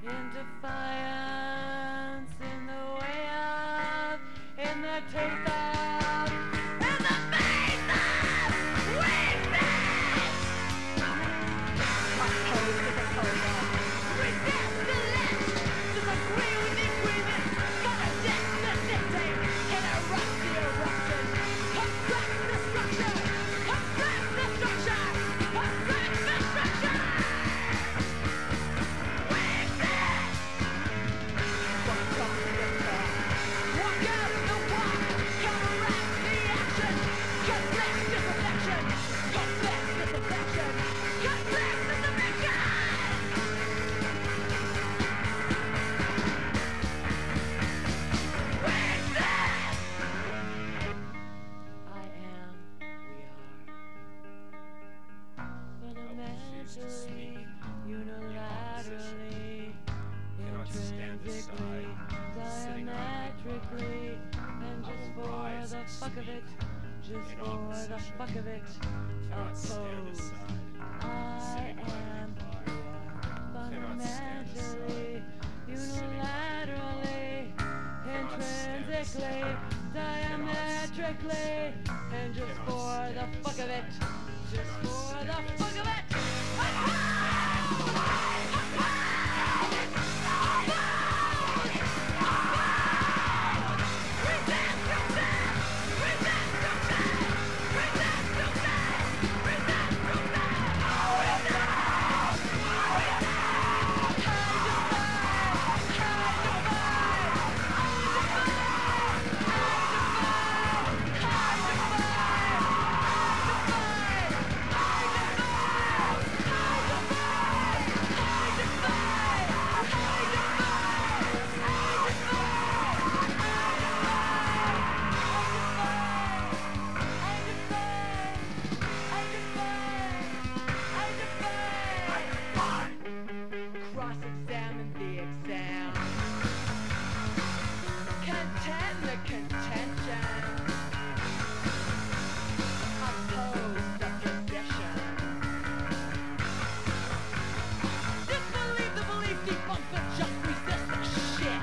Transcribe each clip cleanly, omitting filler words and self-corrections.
in defiance, in the way of, in the taste of, in the face of weakness. Oppose with opposal, resist the left, disagree with the agreement, contradict the dictate, interrupt the eruption, obstruct the structure, obstruct the structure, obstruct the structure. Unilaterally, intrinsically, diametrically, and just for the fuck of it, just for the fuck of it, opposed. I am, we are, fundamentally, unilaterally, intrinsically, diametrically, and just for the fuck of it, just for the fuck of it. Cross-examine the exam. Contend the contention. Oppose the position. Disbelieve the belief, debunk the just, resist the shit.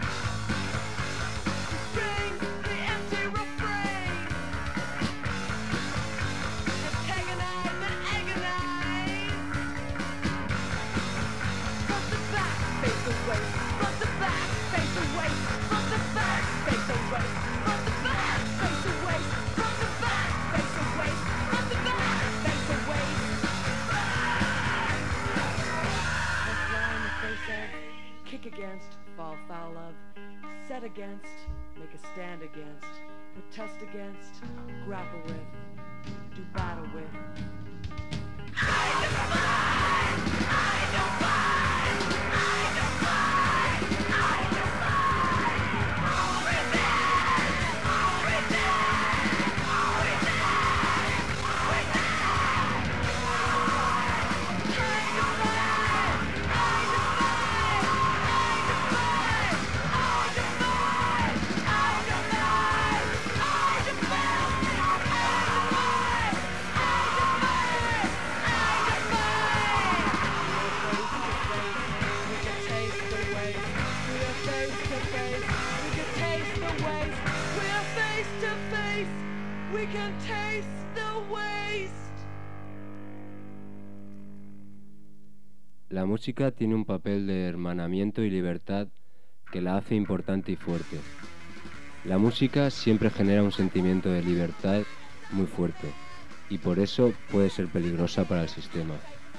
Bring the empty refrain. Antagonize and agonize. Front to back, face away. Front to back, face away. Front to back, face away. Front to back, face away. Front to back, face away. Front to back, face away. Let's lie in the face of, kick against, fall foul of, set against, make a stand against, protest against, grapple with, do battle with. We can taste the waste. La música tiene un papel de hermanamiento y libertad que la hace importante y fuerte. La música siempre genera un sentimiento de libertad muy fuerte y por eso puede ser peligrosa para el sistema.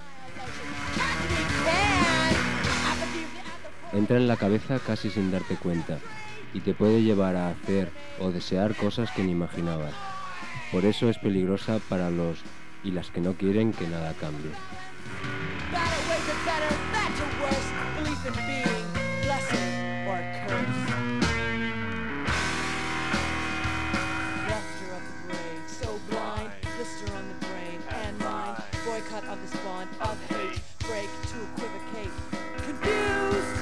Entra en la cabeza casi sin darte cuenta y te puede llevar a hacer o desear cosas que ni imaginabas. Por eso es peligrosa para los y las que no quieren que nada cambie. Boycott of the spawn of hate, break to equivocate, confused.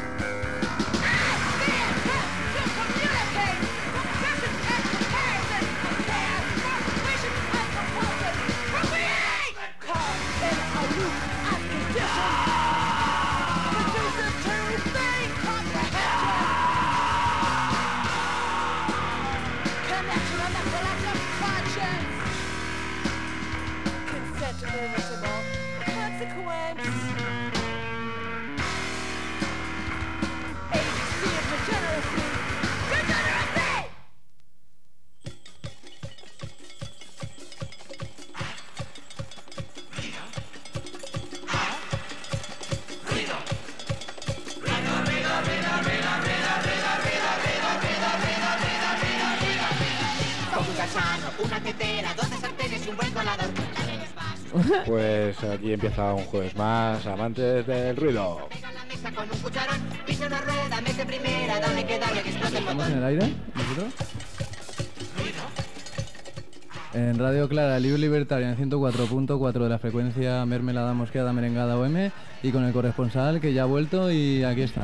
To communicate, compassion and comparison, compare, frustration and compulsion, procreate, caught in a loop as conditioned. cafetera, 12 sartenes y un buen colador. Pues aquí empieza un jueves más, amantes del ruido. Pega la mesa con un cucharón, pisa una rueda, mete primera, dale que explote el ¿Estamos motor. en el aire? ¿Nosotros? En Radio Clara, Libre Libertaria, en 104.4 de la frecuencia mermelada, mosqueada, merengada OM, y con el corresponsal que ya ha vuelto y aquí está.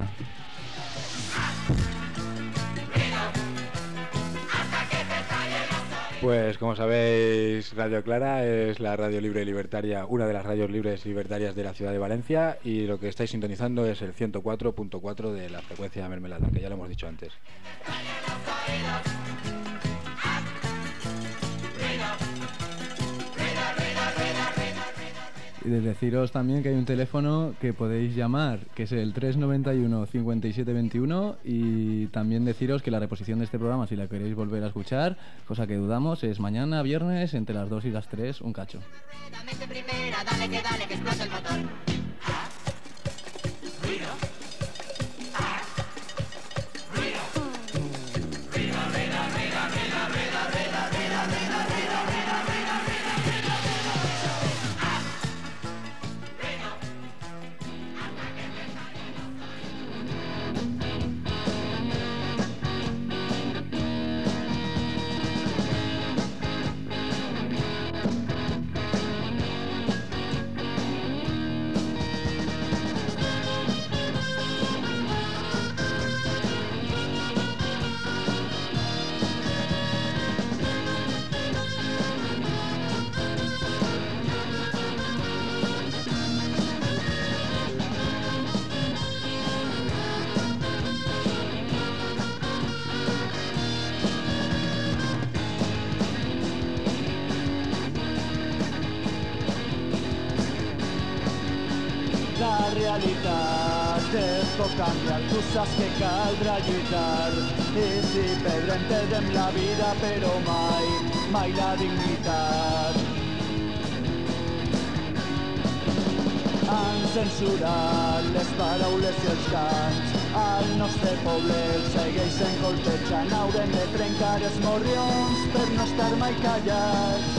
Pues como sabéis, Radio Clara es la radio libre y libertaria, una de las radios libres y libertarias de la ciudad de Valencia, y lo que estáis sintonizando es el 104.4 de la frecuencia mermelada, que ya lo hemos dicho antes. Y deciros también que hay un teléfono que podéis llamar, que es el 391 5721, y también deciros que la reposición de este programa, si la queréis volver a escuchar, cosa que dudamos, es mañana viernes entre las 2 y las 3, un cacho. Mete primera, dale que explote el motor. La realitat es pot canviar, tu saps que caldrà lluitar. I si perdem la vida, però mai la dignitat. Han censurat les paraules i els cants, al nostre poble el segueixen colpejant. Haurem de trencar els morrions per no estar mai callats.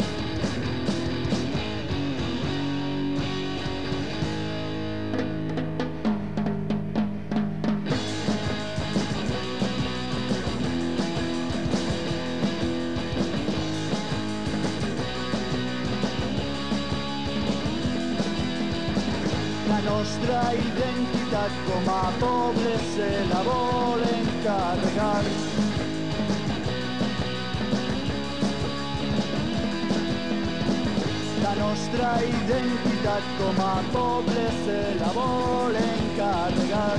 La nostra identitat com a poble se la volen carregar. La nostra identitat com a poble se la volen carregar.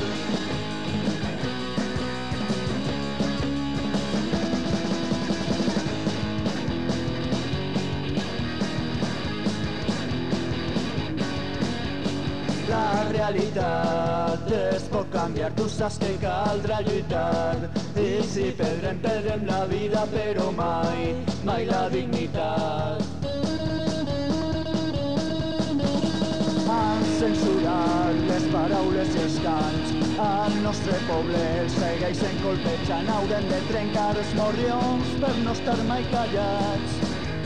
La realitat es pot canviar, tu saps que caldrà lluitar. I si perdrem la vida, però mai la dignitat. Han censurat les paraules i els cants, al nostre poble el segueixen colpejant. Haurem de trencar els morrions per no estar mai callats.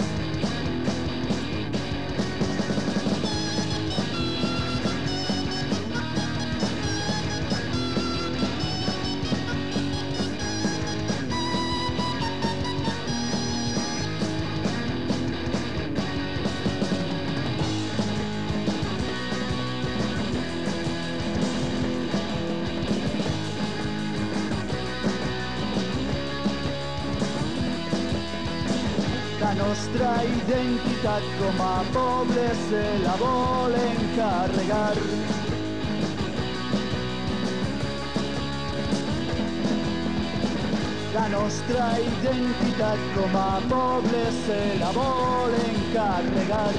La nostra identitat com a poble se la volen carregar. La nostra identitat com a poble se la volen carregar.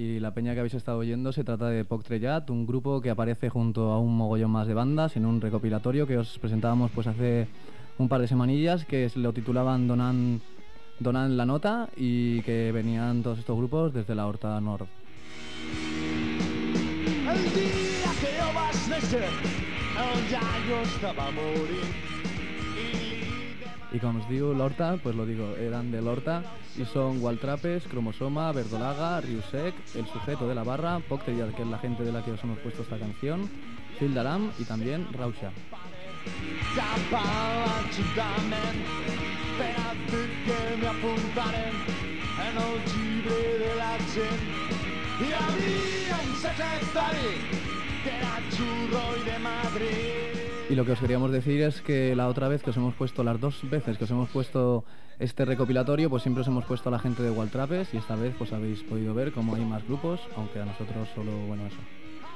Y la peña que habéis estado oyendo se trata de Poc Trellat, un grupo que aparece junto a un mogollón más de bandas en un recopilatorio que os presentábamos pues hace un par de semanillas, que lo titulaban Donan la Nota, y que venían todos estos grupos desde la Horta Nord. El dia que jo vaig néixer, el iaio estava morint. Y como os digo, l'Horta, pues lo digo, eran de l'Horta y son Waltrapes, Cromosoma, Verdolaga, Riusec, El Sujeto de la Barra, Poc Trellat, que es la gente de la que os hemos puesto esta canción, Phil Daram y también Rausha. Cap a l'Ajuntament per a dir que m'apuntaren en el llibre de la gent. Hi havia un secretari que era xurro i de Madrid. Y lo que os queríamos decir es que la otra vez que os hemos puesto, las dos veces que os hemos puesto este recopilatorio, pues siempre os hemos puesto a la gente de Waltrapes, y esta vez pues habéis podido ver cómo hay más grupos, aunque a nosotros solo, bueno, eso.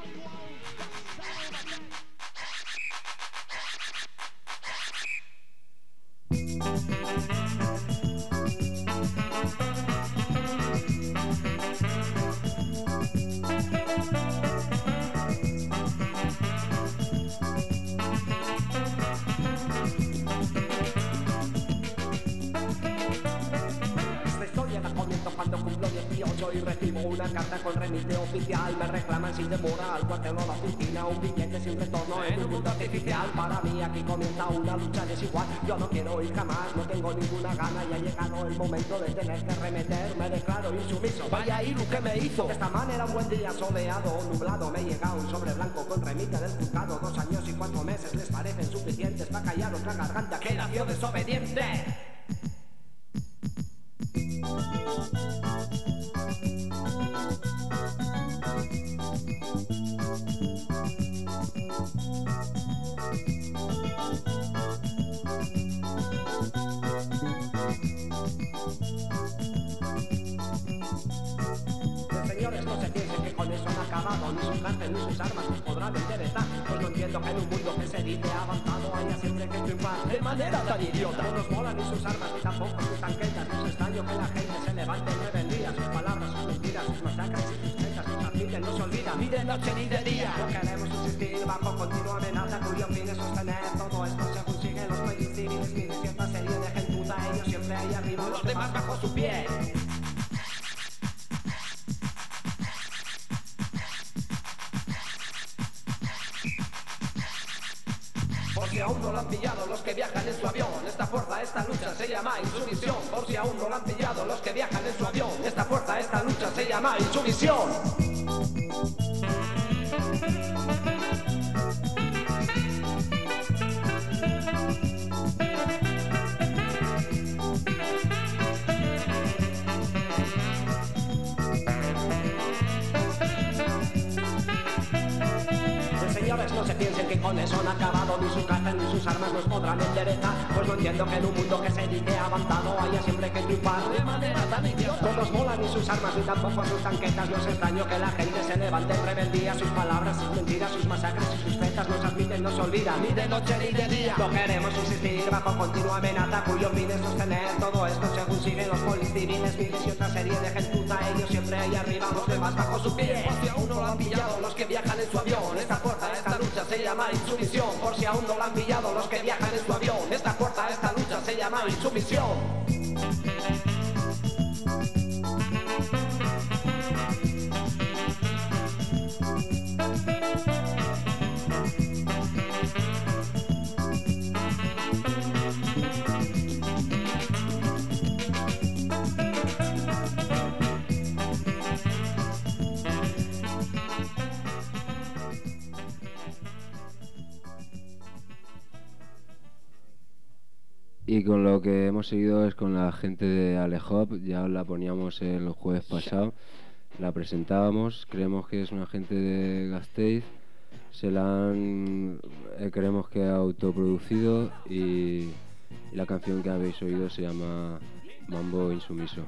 Y recibo una carta con remite oficial. Me reclaman sin demora al cuartel o la oficina, un billete sin retorno en un mundo artificial. Para mí aquí comienza una lucha desigual. Yo no quiero ir jamás, no tengo ninguna gana, y ha llegado el momento de tener que remeter. Me declaro insumiso, vaya Iru que me hizo. De esta manera un buen día soleado o nublado me llega un sobre blanco con remite del juzgado. 2 años y 4 meses les parecen suficientes para callar otra garganta que nació desobediente. Señores, no se piensen que con eso han acabado, ni sus cárcel ni sus armas nos podrán enderezar. Pues no entiendo que en un mundo que se dice avanzado haya siempre que triunfar de manera tan idiota. No nos molan ni sus armas ni tampoco sus tanquetas. No es extraño que la gente se levante en rebeldía. Sus palabras, sus mentiras, sus masacres y sus fechas nos admiten, no se olvida ni de noche ni de día. No queremos subsistir bajo continua amenaza cuyo fin es sostener todo esto según siguen los países civiles. Miren cierta serie de gentuza, ellos siempre ahí arriba, los demás bajo su pie. Por si aún no lo han pillado los que viajan en su avión, esta fuerza, esta lucha se llama insumisión. Por si aún no lo han pillado los que viajan en su avión, esta fuerza, esta lucha se llama insumisión. Señores, no se piensen que con eso han acabado, ni su cárcel ni sus armas nos podrán enderezar. Pues no entiendo que en un mundo que se dice avanzado haya siempre que triunfar de manera tan idiota. No nos molan ni sus armas ni tampoco sus tanquetas. No es extraño que la gente se levante en rebeldía. Sus palabras, sus mentiras, sus masacres y sus fetas nos admiten, no se olvidan ni de noche ni de día. No queremos subsistir bajo continua amenaza cuyo fin es sostener todo esto según siguen los polis civiles, miles y otra serie de gentuza. Ellos siempre ahí arriba, los demás bajo su pie. Por si aún no lo han pillado los que viajan en su avión, esta fuerza, esta lucha se llama insumisión. Por si aún no lo han pillado los que viajan en su avión, esta fuerza, esta lucha se llama insumisión. Y con lo que hemos seguido es con la gente de Alehop. Ya la poníamos el jueves pasado, la presentábamos. Creemos que es una gente de Gasteiz, se la han, creemos que ha autoproducido, y la canción que habéis oído se llama Mambo Insumiso.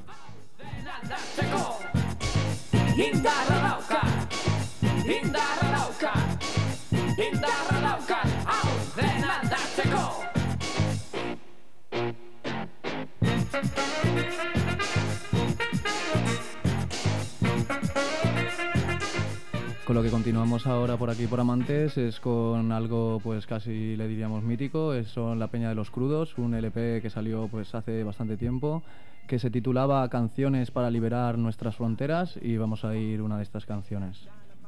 con lo que continuamos ahora por aquí por Amantes es con algo pues casi le diríamos mítico, son La Peña de los Crudos, un LP que salió pues hace bastante tiempo, que se titulaba Canciones para liberar nuestras fronteras, y vamos a ir una de estas canciones.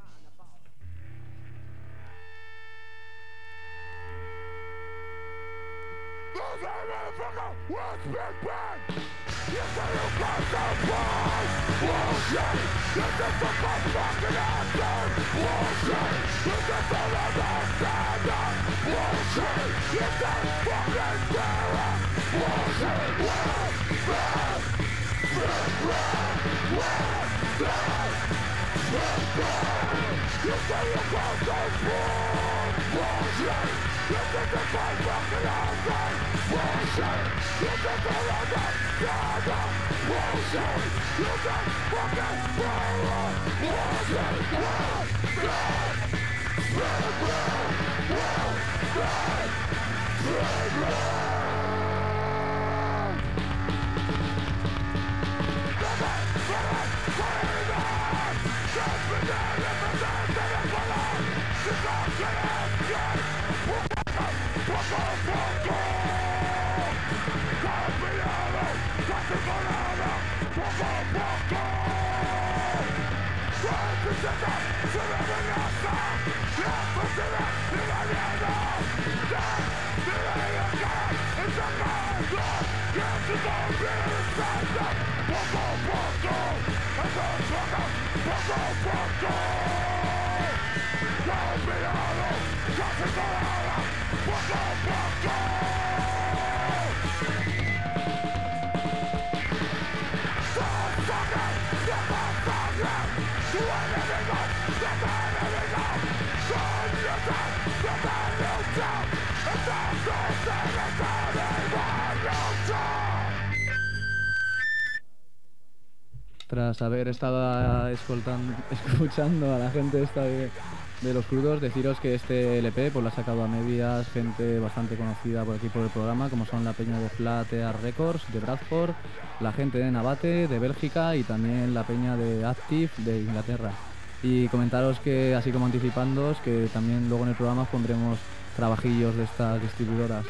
Tras haber estado escuchando a la gente esta de Los Crudos, deciros que este LP pues lo ha sacado a medias gente bastante conocida por aquí por el programa, como son la peña de Flat Earth Records de Bradford, la gente de Navate de Bélgica y también la peña de Active de Inglaterra. Y comentaros que, así como anticipándoos, que también luego en el programa pondremos trabajillos de estas distribuidoras.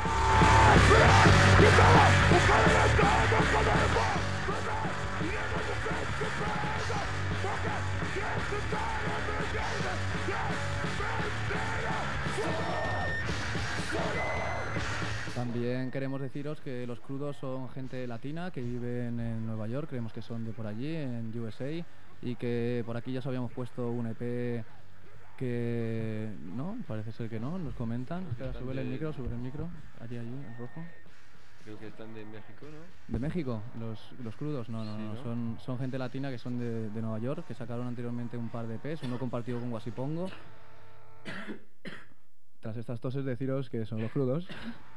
También queremos deciros que Los Crudos son gente latina que viven en Nueva York, creemos que son de por allí, en USA, y que por aquí ya os habíamos puesto un EP que... no, parece ser que no, nos comentan. Espera, sube el micro, allí, el rojo. Creo que están de México, ¿no? ¿De México? ¿Los Crudos? No, Sí, ¿no? son gente latina que son de Nueva York, que sacaron anteriormente un par de EPs, uno compartido con Guasipongo. Tras estas toses deciros que son Los Crudos.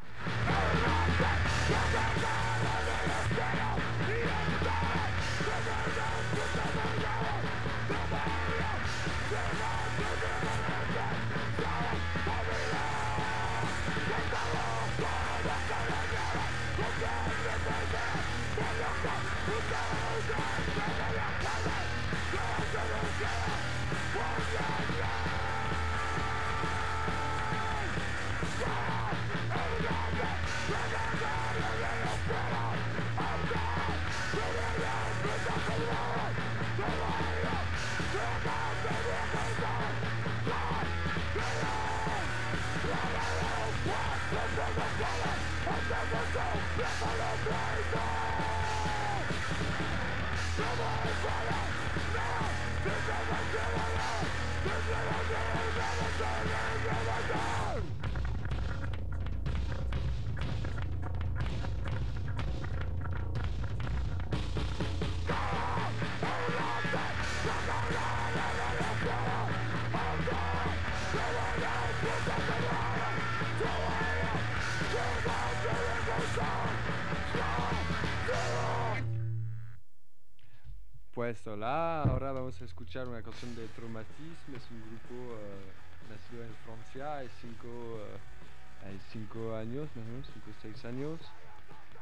Pues hola, ahora vamos a escuchar una canción de Traumatisme, es un grupo nacido en Francia, hay 5 años, más o menos, 5 o 6 años,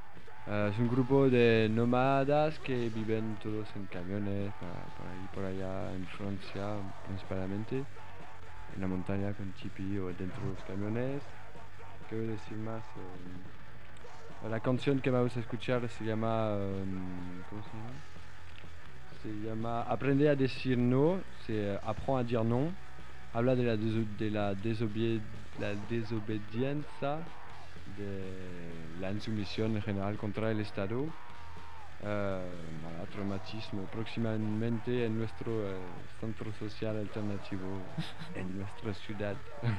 Es un grupo de nómadas que viven todos en camiones, por ahí, por allá en Francia, principalmente, en la montaña con tipi o dentro de los camiones. ¿Qué voy a decir más? La canción que vamos a escuchar se llama, ¿cómo se llama? Se llama Aprende a decir no, c'est apprends à dire non. Habla de la desobediencia, de la insumisión en general contra el Estado. Voilà, traumatismo próximamente en nuestro centro social alternativo en nuestra ciudad.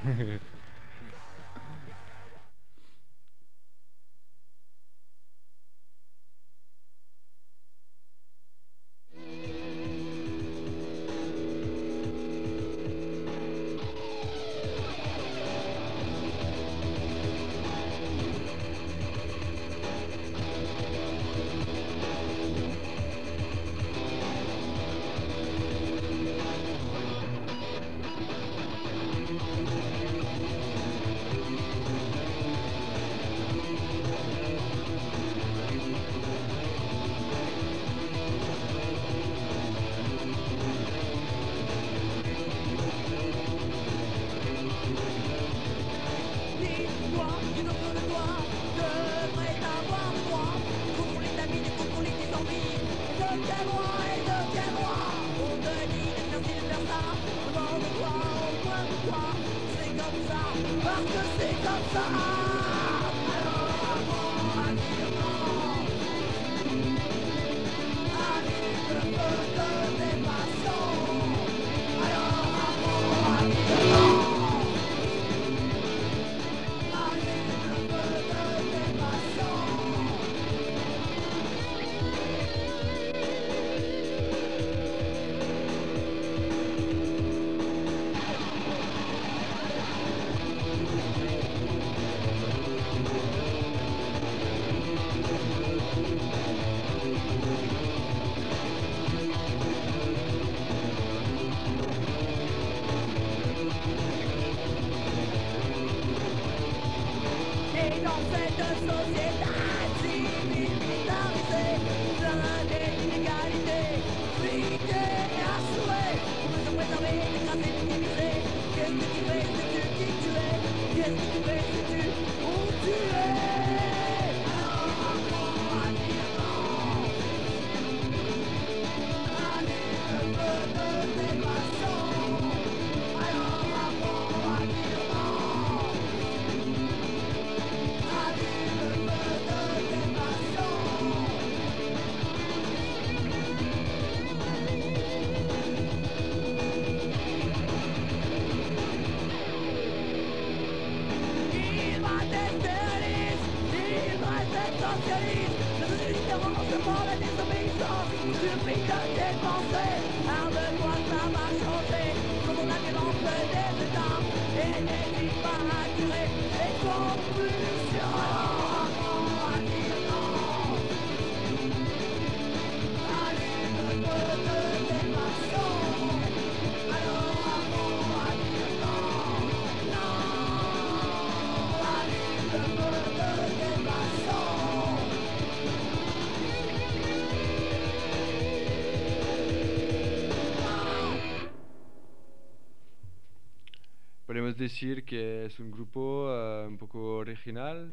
Podemos decir que es un grupo un poco original,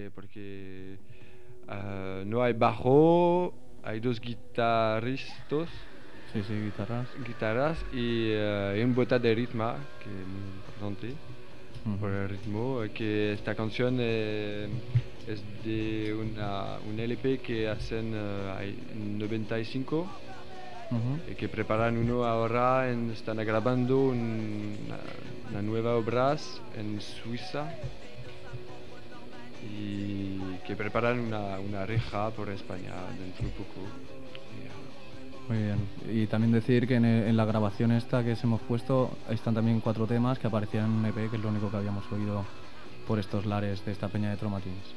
porque no hay bajo, hay dos guitarristas, Sí, guitarras y un bota de ritmo, que es muy importante por el ritmo, que esta canción es de un LP que hacen en 95. Que preparan uno ahora, están grabando una nueva obra en Suiza y que preparan una reja por España dentro de poco. Muy bien. Y también decir que en la grabación esta que hemos puesto están también 4 temas que aparecían en un EP, que es lo único que habíamos oído por estos lares de esta peña de Traumatins.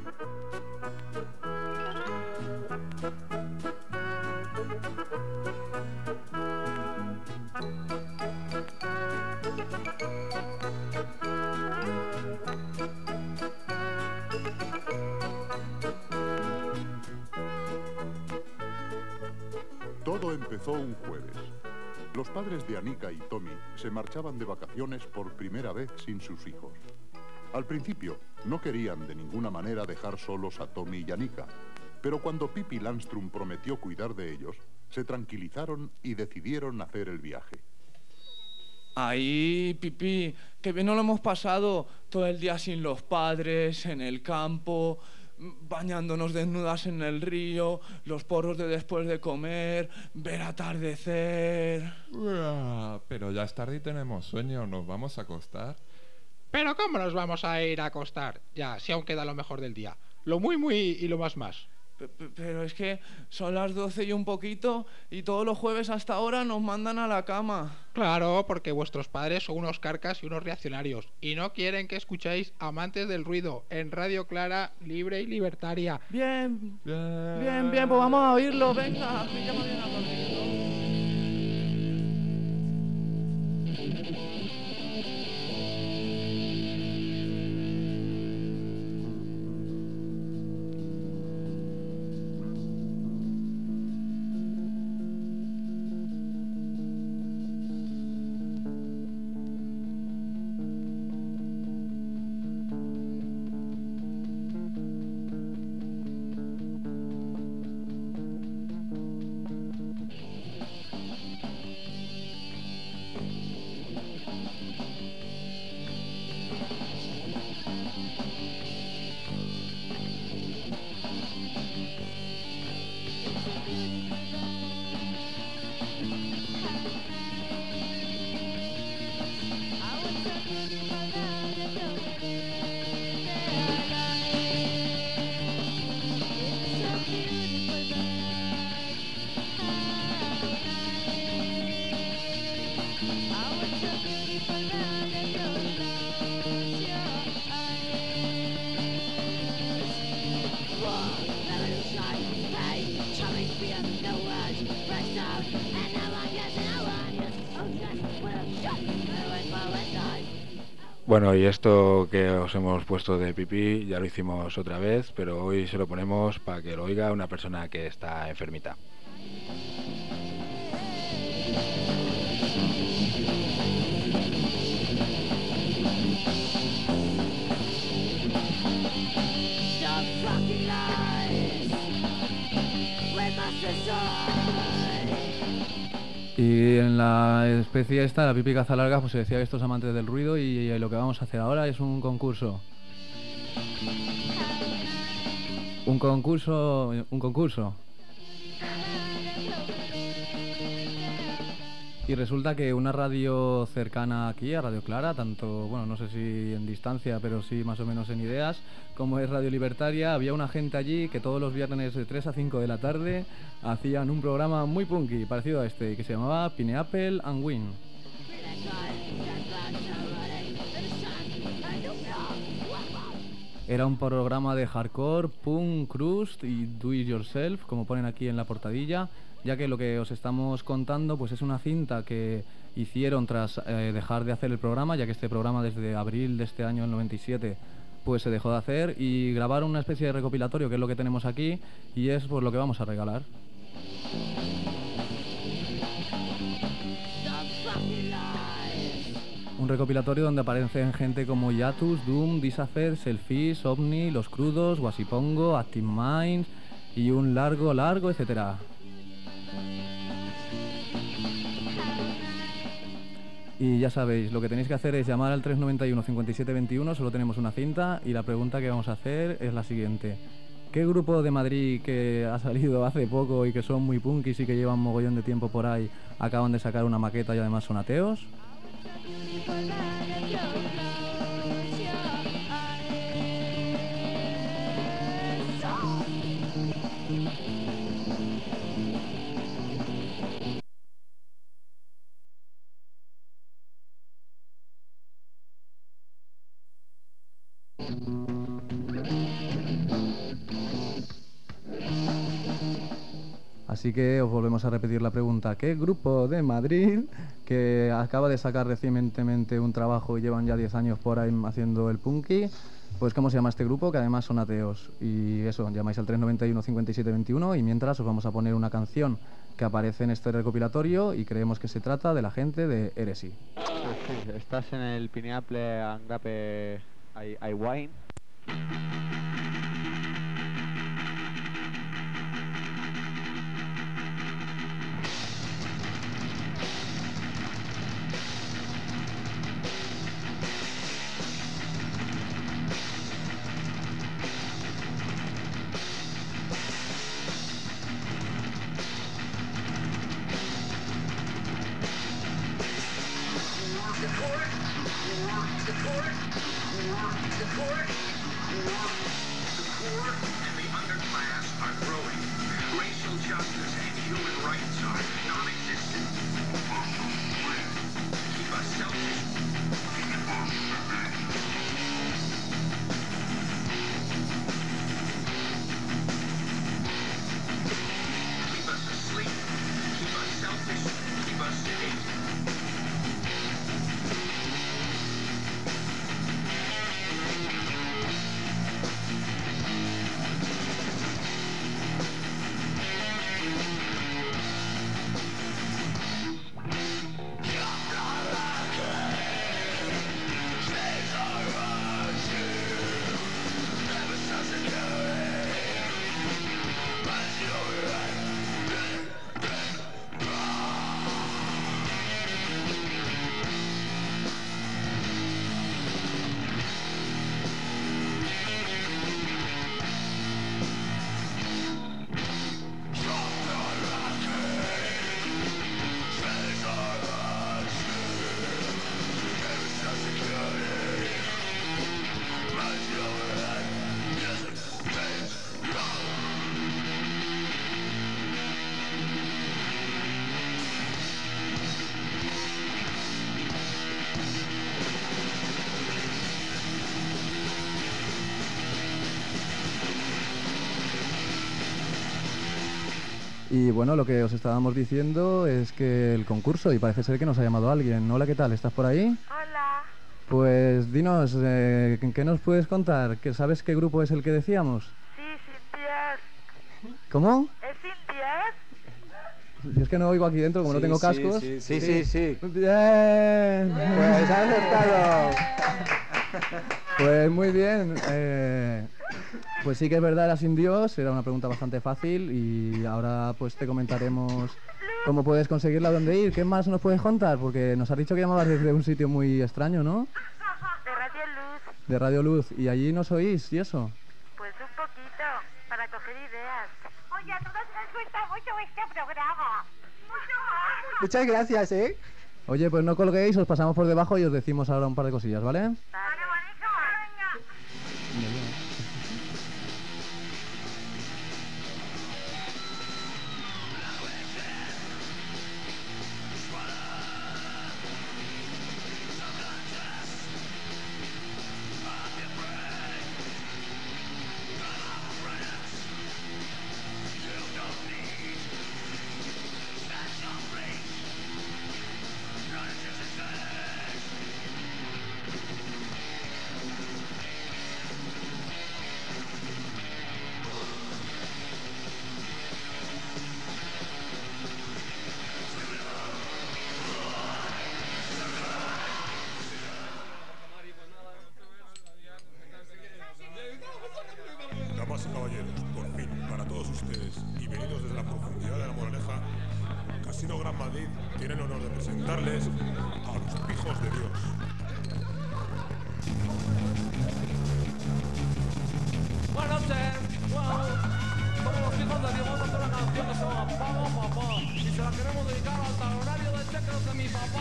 Todo empezó un jueves. Los padres de Anika y Tommy se marchaban de vacaciones por primera vez sin sus hijos. Al principio, no querían de ninguna manera dejar solos a Tommy y Anika, pero cuando Pippi Landström prometió cuidar de ellos, se tranquilizaron y decidieron hacer el viaje. Ahí, Pipí, que bien no lo hemos pasado todo el día sin los padres, en el campo, bañándonos desnudas en el río, los porros de después de comer, ver atardecer. Pero ya es tarde y tenemos sueño, ¿nos vamos a acostar? ¿Pero cómo nos vamos a ir a acostar? Ya, si aún queda lo mejor del día. Lo muy y lo más. Pero es que son las 12 y un poquito y todos los jueves hasta ahora nos mandan a la cama. Claro, porque vuestros padres son unos carcas y unos reaccionarios y no quieren que escuchéis Amantes del Ruido en Radio Clara, libre y libertaria. Bien, pues vamos a oírlo, venga, me llama bien a dormir. Bueno, y esto que os hemos puesto de Pipí ya lo hicimos otra vez, pero hoy se lo ponemos para que lo oiga una persona que está enfermita. Y en la especie esta, la pipi caza larga, pues se decía que estos amantes del ruido y lo que vamos a hacer ahora es un concurso. Un concurso. Y resulta que una radio cercana aquí, a Radio Clara, tanto, bueno, no sé si en distancia, pero sí más o menos en ideas, como es Radio Libertaria, había una gente allí que todos los viernes de 3 a 5 de la tarde hacían un programa muy punky, parecido a este, que se llamaba Pineapple and Win. Era un programa de hardcore, punk, crust y do it yourself, como ponen aquí en la portadilla, ya que lo que os estamos contando pues es una cinta que hicieron tras dejar de hacer el programa, ya que este programa desde abril de este año, el 97, pues se dejó de hacer, y grabaron una especie de recopilatorio, que es lo que tenemos aquí, y es pues lo que vamos a regalar. Un recopilatorio donde aparecen gente como Yatus, Doom, Disafer, Selfish, Omni, Los Crudos, Wasipongo, Active Minds y un largo, etcétera. Y ya sabéis, lo que tenéis que hacer es llamar al 391 57 21, solo tenemos una cinta, y la pregunta que vamos a hacer es la siguiente. ¿Qué grupo de Madrid que ha salido hace poco y que son muy punkis y que llevan mogollón de tiempo por ahí acaban de sacar una maqueta y además son ateos? Así que os volvemos a repetir la pregunta. ¿Qué grupo de Madrid, que acaba de sacar recientemente un trabajo y llevan ya 10 años por ahí haciendo el punky, pues cómo se llama este grupo? Que además son ateos. Y eso, llamáis al 391 57 21 y mientras os vamos a poner una canción que aparece en este recopilatorio y creemos que se trata de la gente de Heresy. Sí, estás en el Pineapple Angrape I Wine. Y bueno, lo que os estábamos diciendo es que el concurso, y parece ser que nos ha llamado alguien. Hola, ¿qué tal? ¿Estás por ahí? Hola. Pues dinos, ¿qué nos puedes contar? ¿Sabes qué grupo es el que decíamos? Sí, sin Dios. ¿Cómo? ¿Es sin Dios? Si es que no oigo aquí dentro, como no tengo cascos. Sí. Bien. Pues has acertado. Pues muy bien. Pues sí que es verdad, era sin Dios, era una pregunta bastante fácil y ahora pues te comentaremos cómo puedes conseguirla, dónde ir. ¿Qué más nos puedes contar? Porque nos has dicho que llamabas desde un sitio muy extraño, ¿no? De Radio Luz. De Radio Luz. ¿Y allí nos oís y eso? Pues un poquito, para coger ideas. Oye, a todos nos gusta mucho este programa. Mucho. Muchas gracias, ¿eh? Oye, pues no colguéis, os pasamos por debajo y os decimos ahora un par de cosillas, ¿vale? Vale, bonito. Venga. Damas y caballeros, por fin, para todos ustedes, y venidos desde la profundidad de la Moraleja, Casino Gran Madrid tiene el honor de presentarles a los Pijos de Dios. Buenas noches. Bueno, como los Pijos de Dios vamos a hacer una canción que se llama Papá, y se la queremos dedicar al talonario de cheques de mi papá.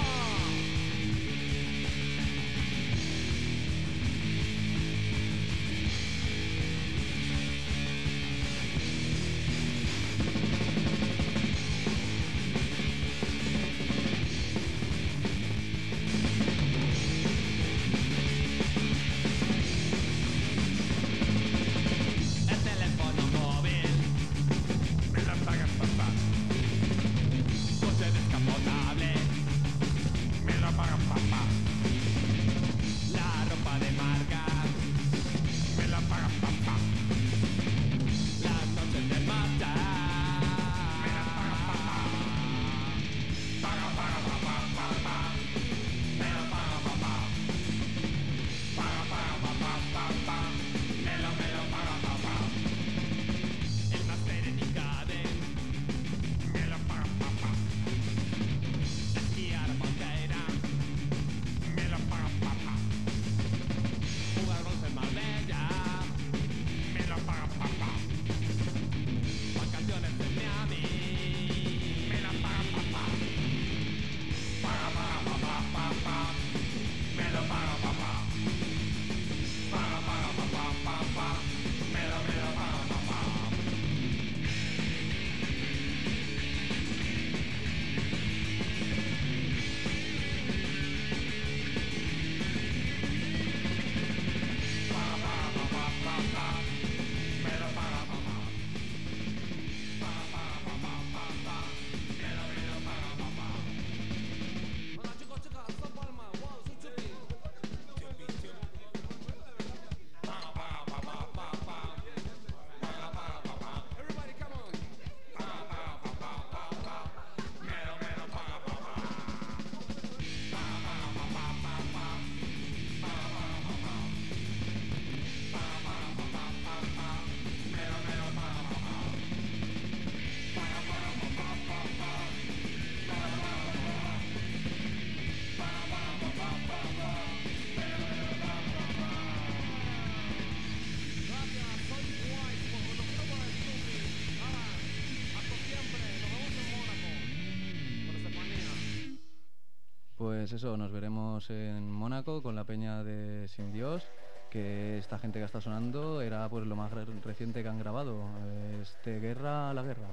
Pues eso, nos veremos en Mónaco con la peña de Sin Dios, que esta gente que está sonando era pues lo más reciente que han grabado, Guerra a la Guerra.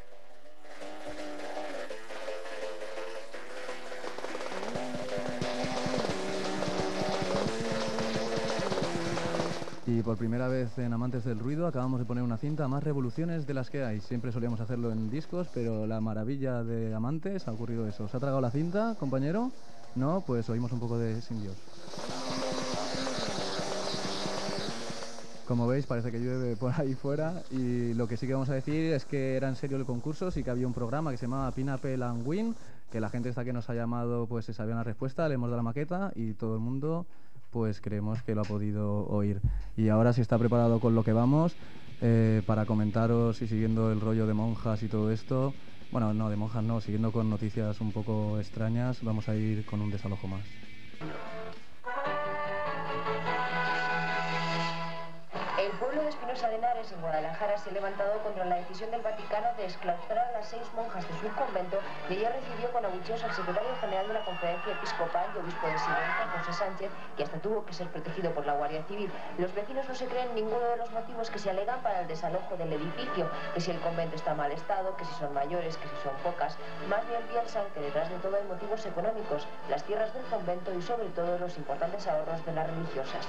Y por primera vez en Amantes del Ruido acabamos de poner una cinta, Más revoluciones de las que hay. Siempre solíamos hacerlo en discos, pero la maravilla de Amantes ha ocurrido eso. ¿Se ha tragado la cinta, compañero? No, pues oímos un poco de Sin Dios. Como veis, parece que llueve por ahí fuera, y lo que sí que vamos a decir es que era en serio el concurso. Sí que había un programa que se llamaba Pineapple and Win, que la gente esta que nos ha llamado pues se sabía la respuesta, le hemos dado la maqueta y todo el mundo pues creemos que lo ha podido oír. Y ahora sí está preparado con lo que vamos, para comentaros y siguiendo el rollo de monjas y todo esto. Bueno, no, de monjas no, siguiendo con noticias un poco extrañas, vamos a ir con un desalojo más. El pueblo de Espinosa de Henares, en Guadalajara, se ha levantado contra la decisión del Vaticano de exclaustrar a las 6 monjas de su convento, y ella recibió con abucheos al secretario general de la Conferencia Episcopal y obispo de Sigüenza, José Sánchez, que hasta tuvo que ser protegido por la Guardia Civil. Los vecinos no se creen ninguno de los motivos que se alegan para el desalojo del edificio, que si el convento está en mal estado, que si son mayores, que si son pocas. Más bien piensan que detrás de todo hay motivos económicos, las tierras del convento y sobre todo los importantes ahorros de las religiosas.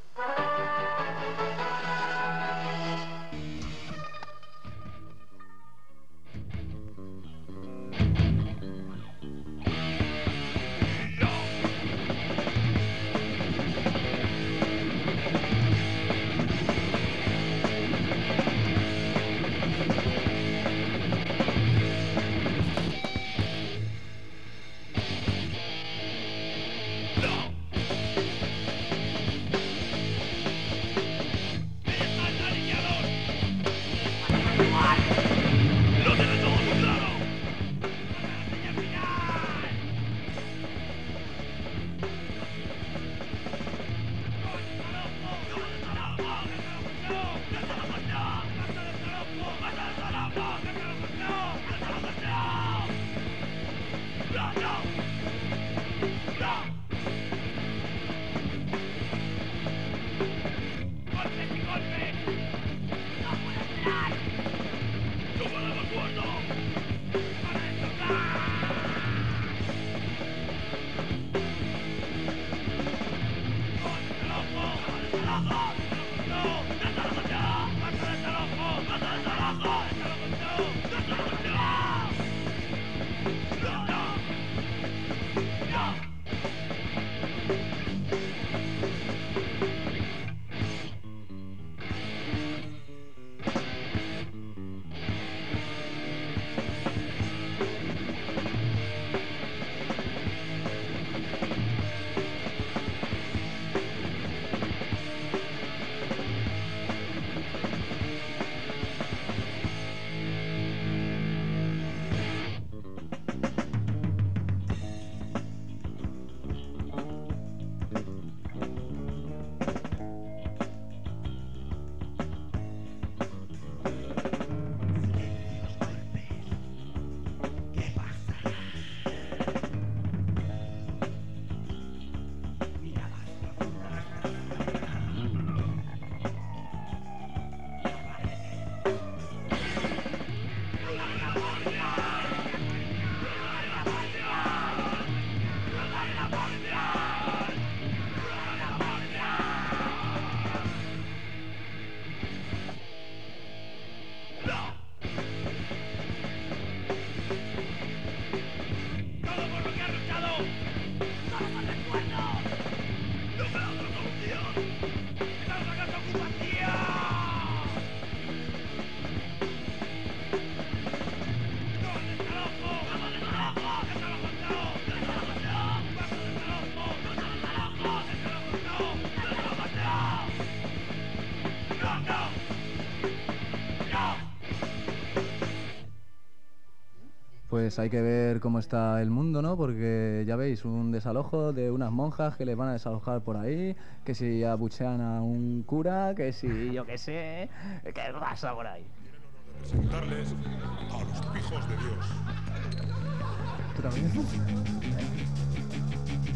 Pues hay que ver cómo está el mundo, ¿no? Porque ya veis, un desalojo de unas monjas que les van a desalojar por ahí, que si abuchean a un cura, que si yo qué sé, ¿qué pasa por ahí? Presentarles a los pijos de Dios. ¿Tú también?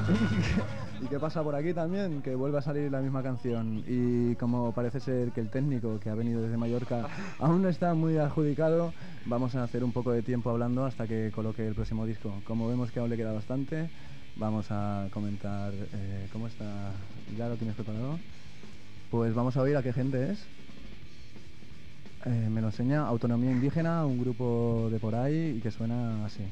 ¿Y qué pasa por aquí también? Que vuelve a salir la misma canción. Y como parece ser que el técnico que ha venido desde Mallorca aún no está muy adjudicado, vamos a hacer un poco de tiempo hablando hasta que coloque el próximo disco. Como vemos que aún le queda bastante, vamos a comentar cómo está. ¿Ya lo tienes preparado? Pues vamos a oír a qué gente es. Me lo enseña Autonomía Indígena, un grupo de por ahí y que suena así.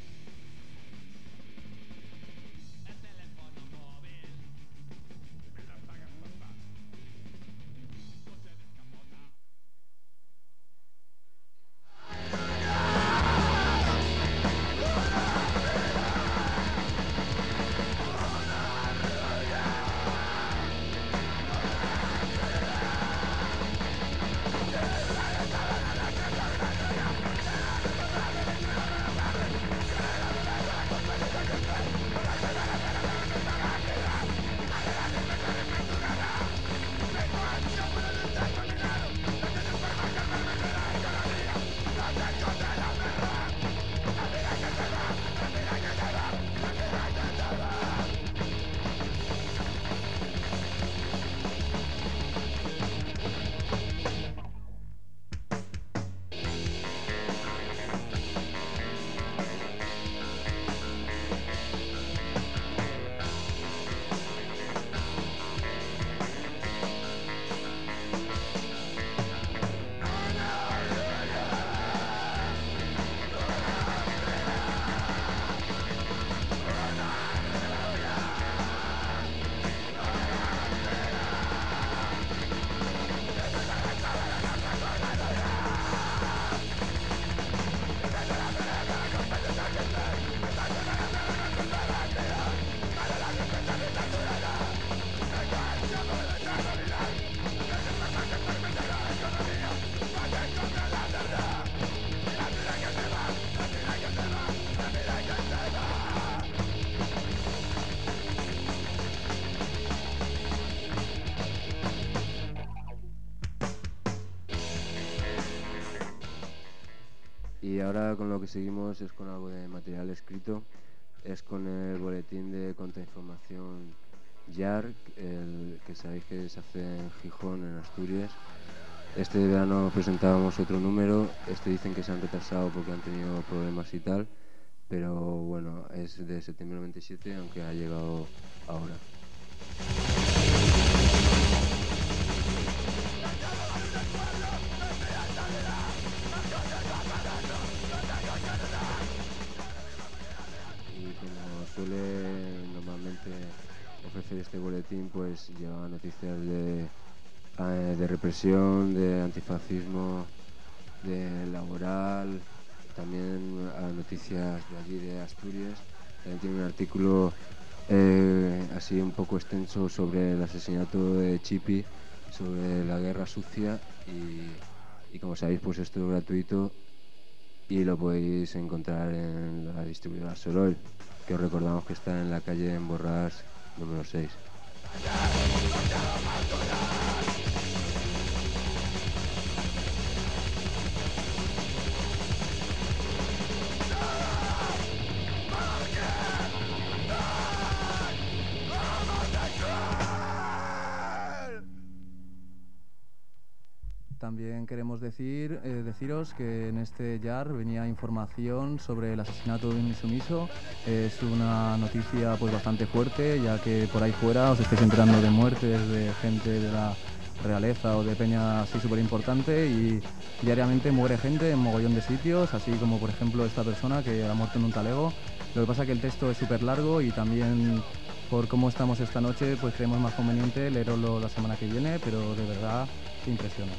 Y ahora con lo que seguimos es con algo de material escrito, es con el boletín de contrainformación YAR, el que sabéis que se hace en Gijón, en Asturias. Este verano presentábamos otro número, dicen que se han retrasado porque han tenido problemas y tal, pero bueno, es de septiembre del 97, aunque ha llegado ahora. Y como suele normalmente ofrecer este boletín, pues lleva noticias de represión, de antifascismo, de laboral, también a noticias de allí de Asturias. También tiene un artículo así un poco extenso sobre el asesinato de Chipi, sobre la guerra sucia y como sabéis, pues esto es gratuito y lo podéis encontrar en la distribuidora Solol, que os recordamos que está en la calle Emborrás número 6. También queremos deciros que en este YAR venía información sobre el asesinato de un insumiso. Es una noticia pues bastante fuerte, ya que por ahí fuera os estáis enterando de muertes de gente de la realeza o de peña así súper importante, y diariamente muere gente en mogollón de sitios, así como por ejemplo esta persona que ha muerto en un talego. Lo que pasa es que el texto es súper largo y también por cómo estamos esta noche pues creemos más conveniente leeroslo la semana que viene, pero de verdad que impresiona.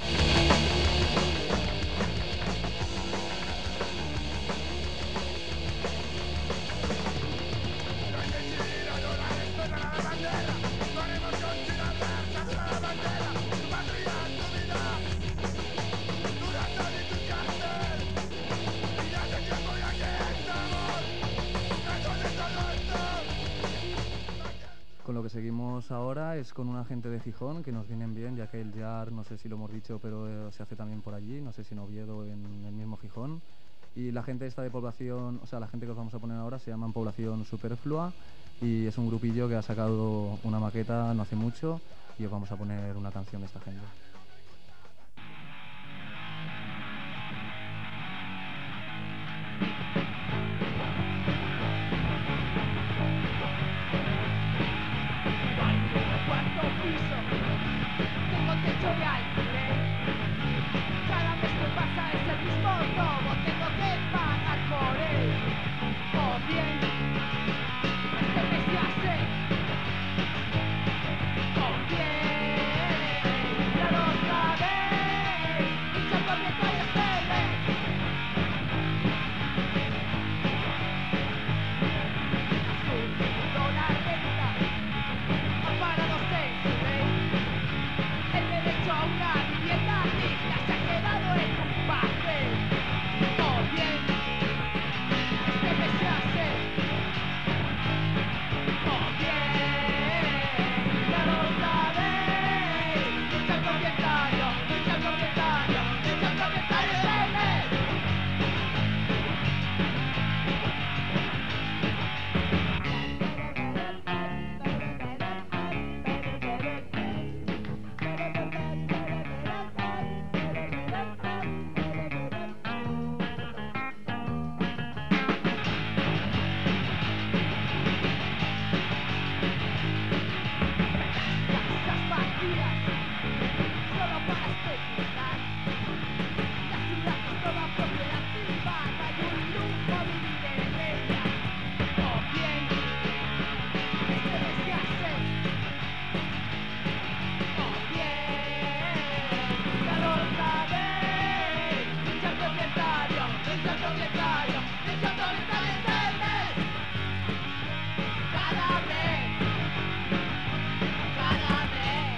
Con lo que seguimos ahora es con una gente de Gijón que nos vienen bien, ya que el YAR, no sé si lo hemos dicho, pero se hace también por allí, no sé si en Oviedo o en el mismo Gijón. Y la gente esta de población, o sea, la gente que os vamos a poner ahora se llaman Población Superflua y es un grupillo que ha sacado una maqueta no hace mucho y os vamos a poner una canción de esta gente. Cuarto piso, tengo techo de alquiler. Cada mes que pasa es el mismo robo, tengo que pagar por él. O bien, este mes ya sé. O bien, ya lo sabéis, hincha propietarios de ley. Subiendo la renta, ha parado en su ley. El derecho a una vivienda digna se ha quedado en un papel. O bien, este mes se hace. O bien, ya lo sabéis. Lucha al propietario, lucha al propietario, lucha al propietario de ley. Casas vacías, solo para especular. La ciudad es toda propiedad privada y un lujo vivir en ella. O bien, este mes se hace. O bien, ya lo sabéis. Lucha al propietario, lucha al propietario, lucha al propietario de ley. Cada vez. Cada vez.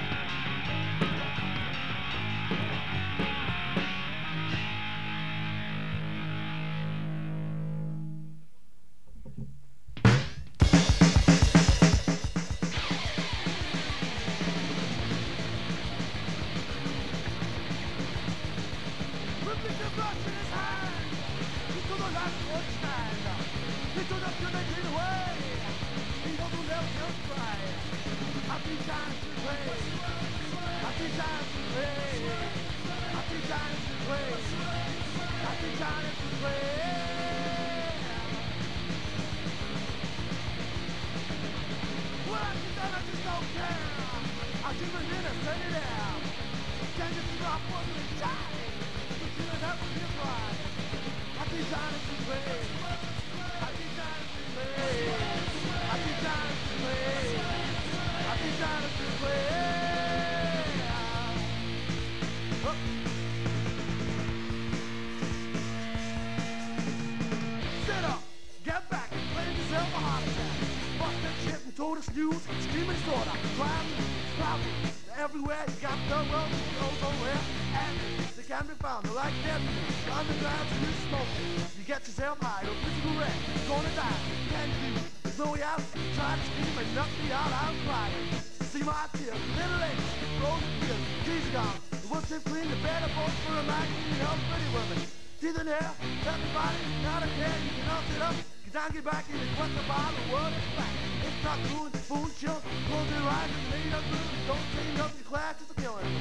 Sit up, get back, blame yourself a heart attack. Bust that shit and told us news, screaming disorder. Driving, cloudy, everywhere. You got the world, you know somewhere. And they can be found, they're like dead. Underground, so you smoke it. You get yourself high, no physical wreck. You're gonna die, can you? There's no way out. Try to scream and knock me out, I'm crying. See my tears, little lady, frozen tears, keys are gone. The ones they clean, the better both for a magazine, help pretty women. Teeth in hair, everybody, not a care, you can all sit up. Get down, get back, and request the bottle, what is back? It's not cool, it's spoon chill, close your eyes, and made up blue. Don't change up your class, it's a killing.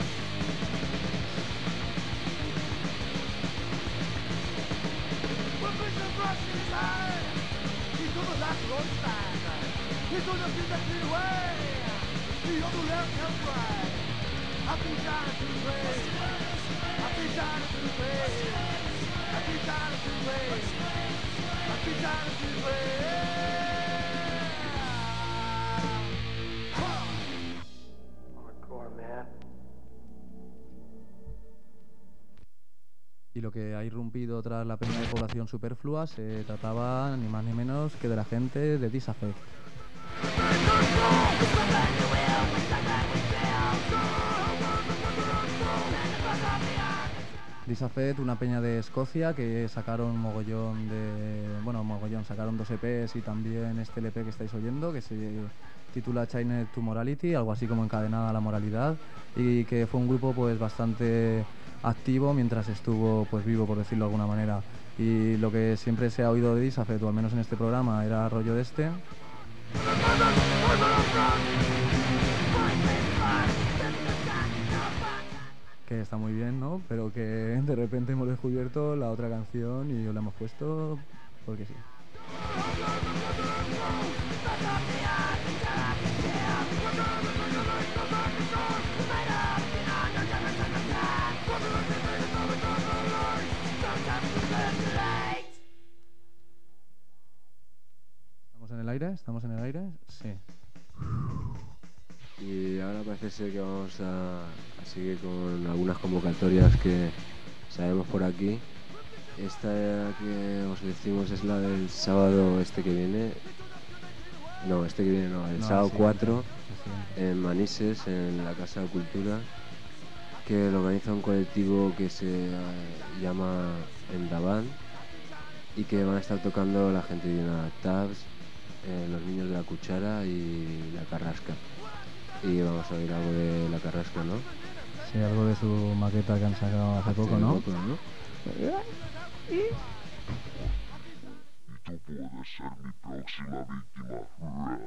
We're pushing brush in his eyes. He's gonna last a long time. He's gonna be that clean away. He's gonna left him right. I've been trying to play. I've been trying to play. I've been trying to play. I've been trying to play. Hardcore, man. Y lo que ha irrumpido tras la peña de Población Superflua se trataba ni más ni menos que de la gente de Disafed. Disafed, una peña de Escocia que sacaron mogollón, sacaron 2 EPs y también este LP que estáis oyendo, que se titula Chained to Morality, algo así como encadenada a la moralidad, y que fue un grupo pues bastante activo mientras estuvo pues vivo, por decirlo de alguna manera. Y lo que siempre se ha oído de Disafet, o al menos en este programa, era rollo de este. Que está muy bien, ¿no? Pero que de repente hemos descubierto la otra canción y la hemos puesto porque sí. ¿Estamos en el aire? ¿Estamos en el aire? Sí. Y ahora parece ser que vamos a seguir con algunas convocatorias que sabemos por aquí. Esta que os decimos es la del sábado que viene. No, el sábado 4 en Manises, en la Casa de Cultura, que lo organiza un colectivo que se llama Endaban y que van a estar tocando la gente de una Tabs, los niños de la Cuchara y la Carrasca. Y vamos a oír algo de la Carrasca, ¿no? Sí, algo de su maqueta que han sacado hace poco, ¿no? Tú puedes ser mi próxima víctima.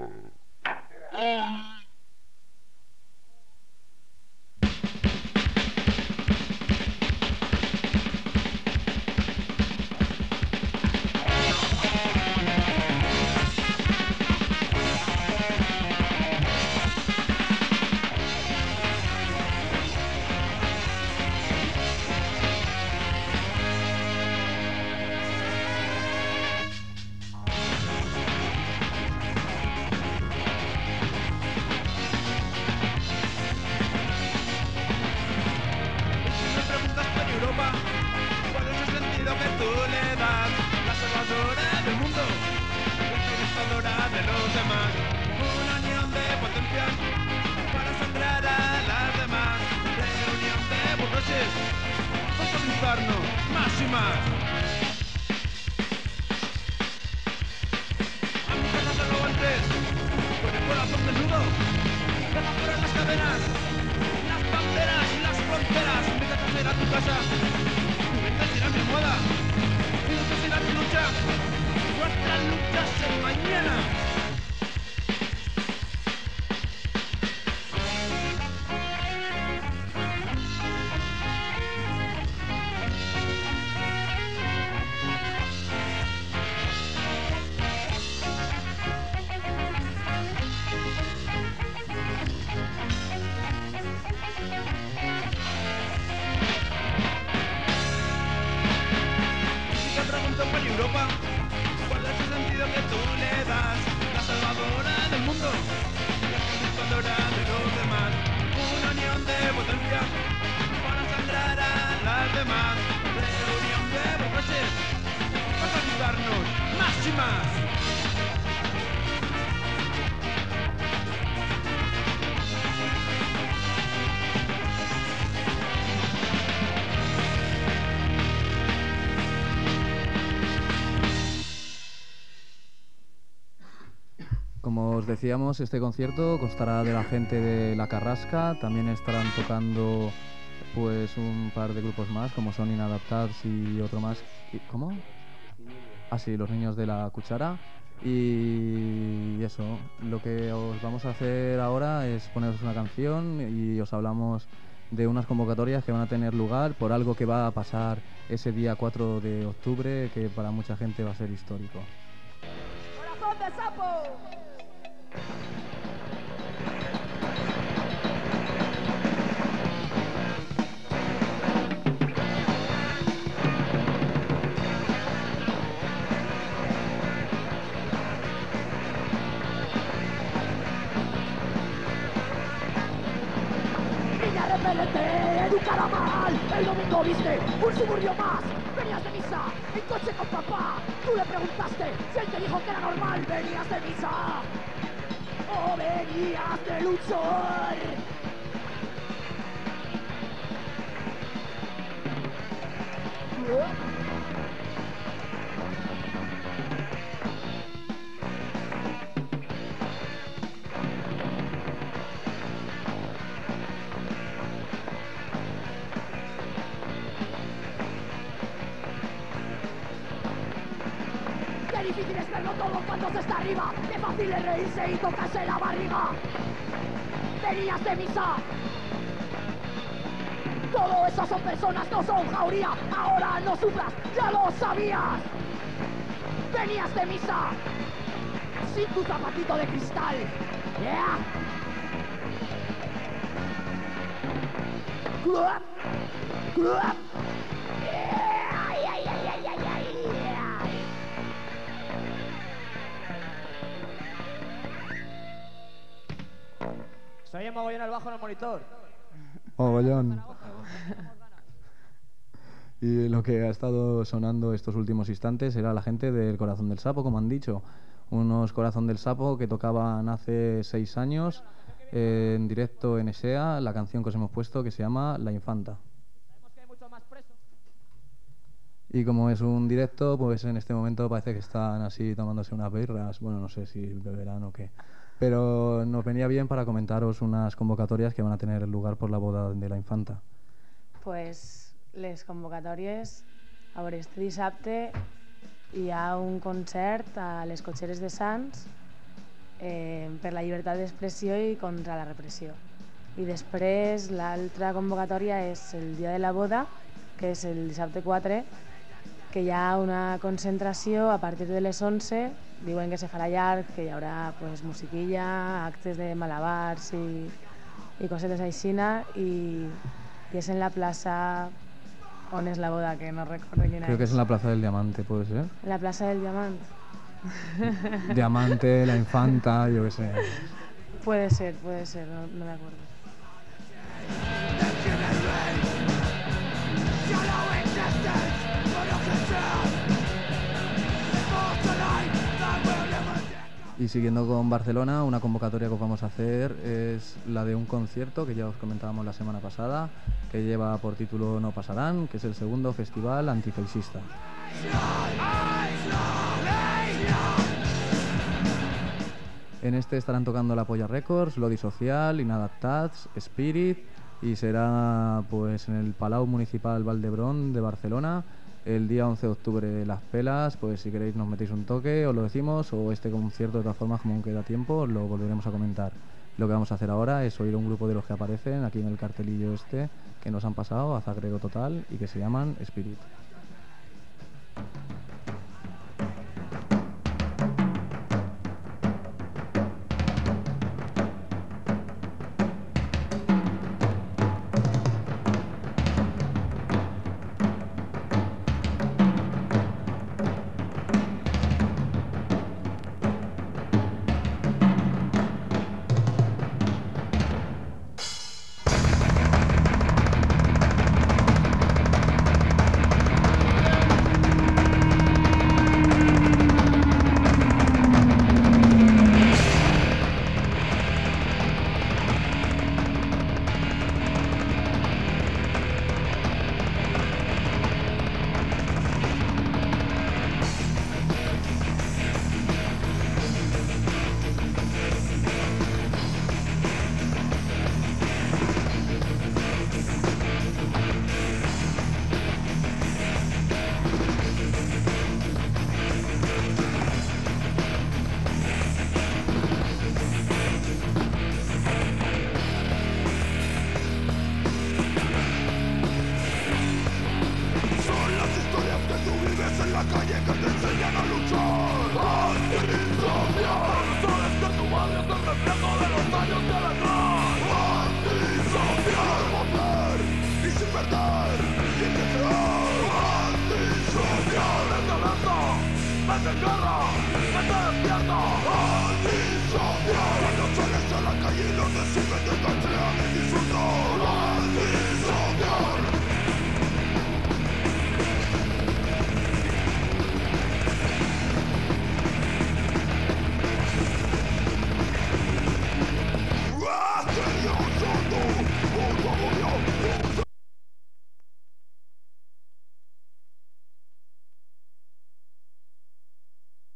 Como os decíamos, este concierto constará de la gente de La Carrasca, también estarán tocando pues un par de grupos más, como son Inadaptados y otro más. ¿Cómo? Ah, sí, los niños de la Cuchara. Y eso, lo que os vamos a hacer ahora es poneros una canción y os hablamos de unas convocatorias que van a tener lugar por algo que va a pasar ese día 4 de octubre, que para mucha gente va a ser histórico. ¡Corazón de sapo! Niña repelente, educada mal. El domingo viste un suburbio más. Venías de misa, en coche con papá. Tú le preguntaste si él te dijo que era normal. Venías de misa o venías de luchar. verlo todo cuando se está arriba. Qué fácil es reírse y tocarse la barriga. Venías de misa. Todo eso son personas, no son jauría. Ahora no sufras, ya lo sabías. Venías de misa sin tu zapatito de cristal. Yeah. Club. Club. Se oye mogollón el bajo en el monitor. Mogollón. Y lo que ha estado sonando estos últimos instantes era la gente del Corazón del Sapo, como han dicho. Unos Corazón del Sapo que tocaban hace 6 años en directo en ESEA, la canción que os hemos puesto que se llama La Infanta. Y como es un directo, pues en este momento parece que están así tomándose unas birras. Bueno, no sé si beberán o qué. Pero nos venía bien para comentaros unas convocatorias que van a tener lugar por la boda de la Infanta. Pues les convocatòries, a veure, este dissabte hi ha un concert a les Cotxeres de Sants per la llibertat d'expressió i contra la repressió. I després l'altra convocatòria és el dia de la boda, que és el dissabte 4, que hi ha una concentració a partir de les 11, diuen que se farà llarg, que hi haurà pues, musiquilla, actes de malabars i cosetes aixina, i és en la plaça on és la boda, que no recordo quina Creo que es en la Plaza del Diamante, ¿puede ser? En la plaça del Diamant. Diamante, la Infanta, yo qué sé. Puede ser, no me acuerdo. Y siguiendo con Barcelona, una convocatoria que os vamos a hacer es la de un concierto que ya os comentábamos la semana pasada, que lleva por título No Pasarán, que es el segundo festival antifeixista. En este estarán tocando La Polla Records, Lodi Social, Inadaptats, Spirit, y será pues en el Palau Municipal Valdebrón de Barcelona el día 11 de octubre. Las Pelas, pues si queréis nos metéis un toque, os lo decimos, o este concierto de todas formas, como aún queda tiempo, lo volveremos a comentar. Lo que vamos a hacer ahora es oír un grupo de los que aparecen aquí en el cartelillo este, que nos han pasado a Zagrego Total y que se llaman Spirit.